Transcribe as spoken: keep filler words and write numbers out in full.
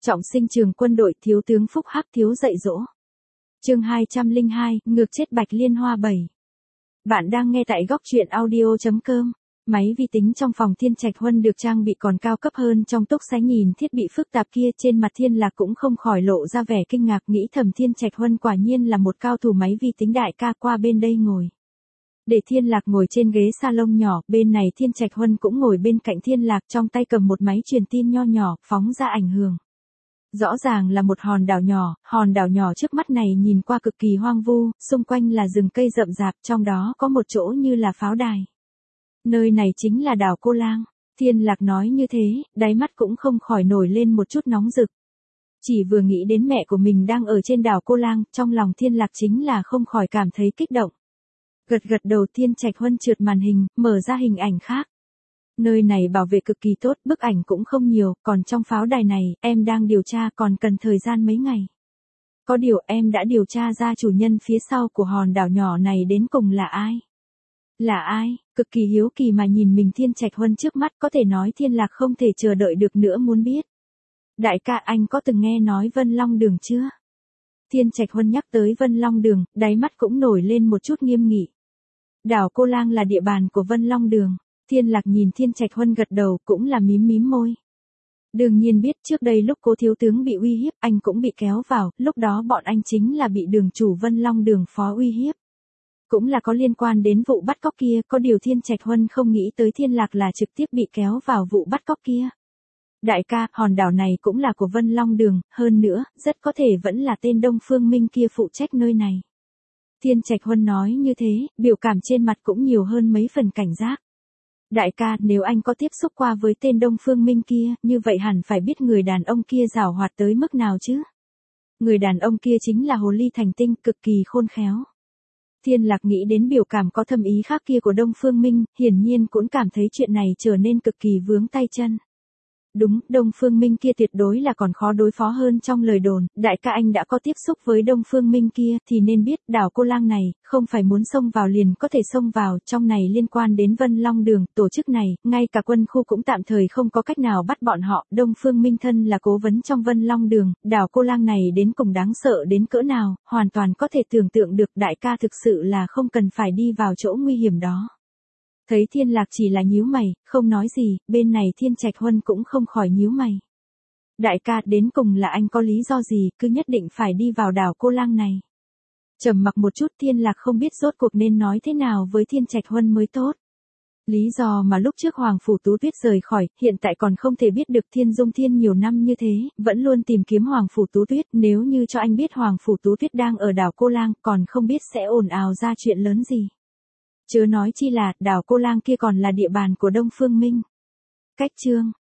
Trọng sinh trường quân đội, thiếu tướng Phúc Hắc thiếu dạy dỗ. Chương hai trăm lẻ hai, ngược chết Bạch Liên Hoa bảy. Bạn đang nghe tại góc truyện audio chấm com. Máy vi tính trong phòng Thiên Trạch Huân được trang bị còn cao cấp hơn trong túc xá, nhìn thiết bị phức tạp kia, trên mặt Thiên Lạc cũng không khỏi lộ ra vẻ kinh ngạc, nghĩ thầm Thiên Trạch Huân quả nhiên là một cao thủ máy vi tính đại ca. Qua bên đây ngồi. Để Thiên Lạc ngồi trên ghế salon nhỏ, bên này Thiên Trạch Huân cũng ngồi bên cạnh Thiên Lạc, trong tay cầm một máy truyền tin nho nhỏ, phóng ra ảnh hưởng. Rõ ràng là một hòn đảo nhỏ, hòn đảo nhỏ trước mắt này nhìn qua cực kỳ hoang vu, xung quanh là rừng cây rậm rạp, trong đó có một chỗ như là pháo đài. Nơi này chính là đảo Cô Lang. Thiên Lạc nói như thế, đáy mắt cũng không khỏi nổi lên một chút nóng rực. Chỉ vừa nghĩ đến mẹ của mình đang ở trên đảo Cô Lang, trong lòng Thiên Lạc chính là không khỏi cảm thấy kích động. Gật gật đầu, Thiên Trạch Huân trượt màn hình, mở ra hình ảnh khác. Nơi này bảo vệ cực kỳ tốt, bức ảnh cũng không nhiều, còn trong pháo đài này, em đang điều tra còn cần thời gian mấy ngày. Có điều em đã điều tra ra chủ nhân phía sau của hòn đảo nhỏ này đến cùng là ai? Là ai? Cực kỳ hiếu kỳ mà nhìn mình Thiên Trạch Huân trước mắt, có thể nói Thiên Lạc không thể chờ đợi được nữa muốn biết. Đại ca, anh có từng nghe nói Vân Long Đường chưa? Thiên Trạch Huân nhắc tới Vân Long Đường, đáy mắt cũng nổi lên một chút nghiêm nghị. Đảo Cô Lang là địa bàn của Vân Long Đường. Thiên Lạc nhìn Thiên Trạch Huân gật đầu, cũng là mím mím môi. Đương nhiên biết, trước đây lúc Cố thiếu tướng bị uy hiếp, anh cũng bị kéo vào, lúc đó bọn anh chính là bị đường chủ Vân Long Đường phó uy hiếp. Cũng là có liên quan đến vụ bắt cóc kia, có điều Thiên Trạch Huân không nghĩ tới Thiên Lạc là trực tiếp bị kéo vào vụ bắt cóc kia. Đại ca, hòn đảo này cũng là của Vân Long Đường, hơn nữa, rất có thể vẫn là tên Đông Phương Minh kia phụ trách nơi này. Thiên Trạch Huân nói như thế, biểu cảm trên mặt cũng nhiều hơn mấy phần cảnh giác. Đại ca, nếu anh có tiếp xúc qua với tên Đông Phương Minh kia, như vậy hẳn phải biết người đàn ông kia giàu hoạt tới mức nào chứ? Người đàn ông kia chính là hồ ly thành tinh, cực kỳ khôn khéo. Thiên Lạc nghĩ đến biểu cảm có thâm ý khác kia của Đông Phương Minh, hiển nhiên cũng cảm thấy chuyện này trở nên cực kỳ vướng tay chân. Đúng, Đông Phương Minh kia tuyệt đối là còn khó đối phó hơn trong lời đồn, đại ca anh đã có tiếp xúc với Đông Phương Minh kia thì nên biết đảo Cô Lang này, không phải muốn xông vào liền có thể xông vào, trong này liên quan đến Vân Long Đường, tổ chức này, ngay cả quân khu cũng tạm thời không có cách nào bắt bọn họ, Đông Phương Minh thân là cố vấn trong Vân Long Đường, đảo Cô Lang này đến cùng đáng sợ đến cỡ nào, hoàn toàn có thể tưởng tượng được, đại ca thực sự là không cần phải đi vào chỗ nguy hiểm đó. Thấy Thiên Lạc chỉ là nhíu mày, không nói gì, bên này Thiên Trạch Huân cũng không khỏi nhíu mày. Đại ca, đến cùng là anh có lý do gì, cứ nhất định phải đi vào đảo Cô Lang này? Trầm mặc một chút, Thiên Lạc không biết rốt cuộc nên nói thế nào với Thiên Trạch Huân mới tốt. Lý do mà lúc trước Hoàng Phủ Tú Tuyết rời khỏi, hiện tại còn không thể biết được. Thiên Dung Thiên nhiều năm như thế, vẫn luôn tìm kiếm Hoàng Phủ Tú Tuyết, nếu như cho anh biết Hoàng Phủ Tú Tuyết đang ở đảo Cô Lang, còn không biết sẽ ồn ào ra chuyện lớn gì. Chớ nói chi là, đảo Cô Lang kia còn là địa bàn của Đông Phương Minh. Cách chương.